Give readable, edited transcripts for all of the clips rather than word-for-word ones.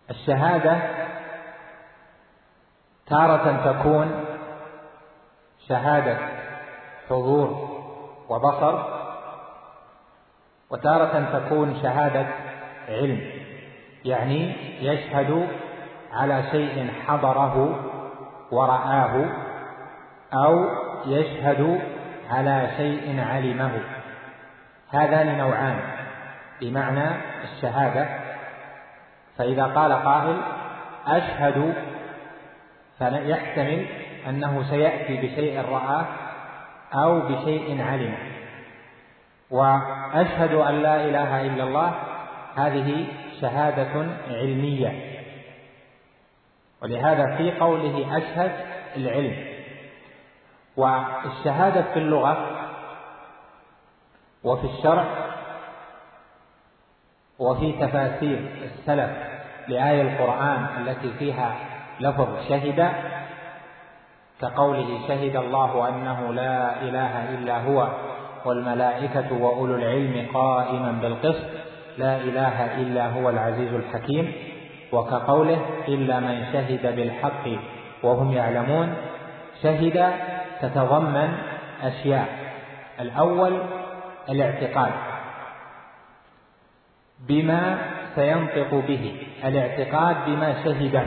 الشهادة تارة تكون شهادة حضور وبصر، وتارة تكون شهادة علم، يعني يشهد على شيء حضره ورآه، أو يشهد على شيء علمه. هذان نوعان بمعنى الشهادة. فإذا قال قائل أشهد، فيحتمل أنه سيأتي بشيء رآه أو بشيء علمه. وأشهد أن لا إله إلا الله هذه شهادة علمية، ولهذا في قوله أشهد العلم. والشهادة في اللغة وفي الشرع وفي تفاسير السلف لآية القرآن التي فيها لفظ شهد، كقوله شهد الله أنه لا إله إلا هو والملائكة وأولو العلم قائما بالقسط لا إله إلا هو العزيز الحكيم، وكقوله إلا من شهد بالحق وهم يعلمون. شهد تتضمن أشياء: الأول الاعتقاد بما سينطق به، الاعتقاد بما شهده.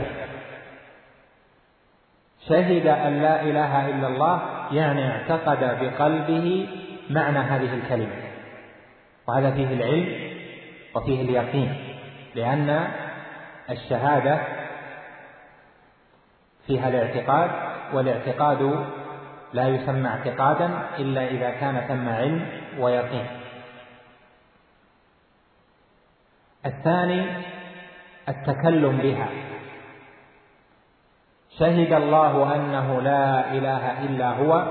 شهد أن لا إله إلا الله يعني اعتقد بقلبه معنى هذه الكلمة، وهذا فيه العلم وفيه اليقين، لأن الشهادة فيها الاعتقاد، والاعتقاد لا يسمى اعتقادا إلا إذا كان ثم علم ويقين. الثاني التكلم بها: شهد الله أنه لا إله إلا هو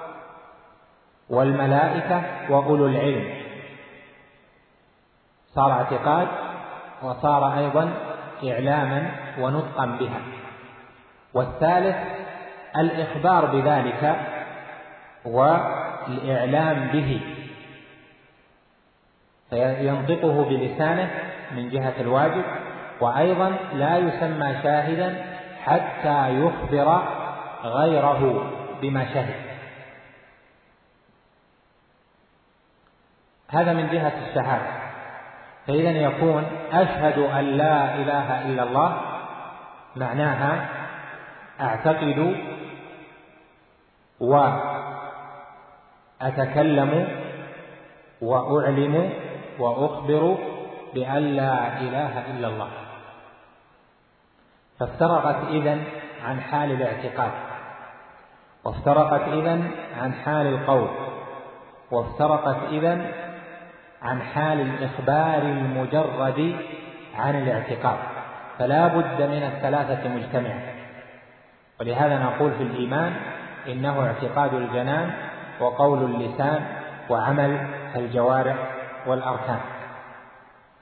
والملائكة وأولو العلم، صار اعتقاد وصار أيضا إعلاما ونطقا بها. والثالث الإخبار بذلك والإعلام به، فينطقه بلسانه من جهة الواجب، وأيضا لا يسمى شاهدا حتى يخبر غيره بما شهد. هذا من جهة الشهادة. فإذا يكون أشهد أن لا إله إلا الله معناها أعتقد وأتكلم وأعلم وأخبر بأن لا إله إلا الله. فافترقت إذن عن حال الاعتقاد، وافترقت إذن عن حال القول، وافترقت إذن عن حال الإخبار المجرد عن الاعتقاد. فلا بد من الثلاثة مجتمعة. ولهذا نقول في الإيمان إنه اعتقاد الجنان وقول اللسان وعمل الجوارح والأركان.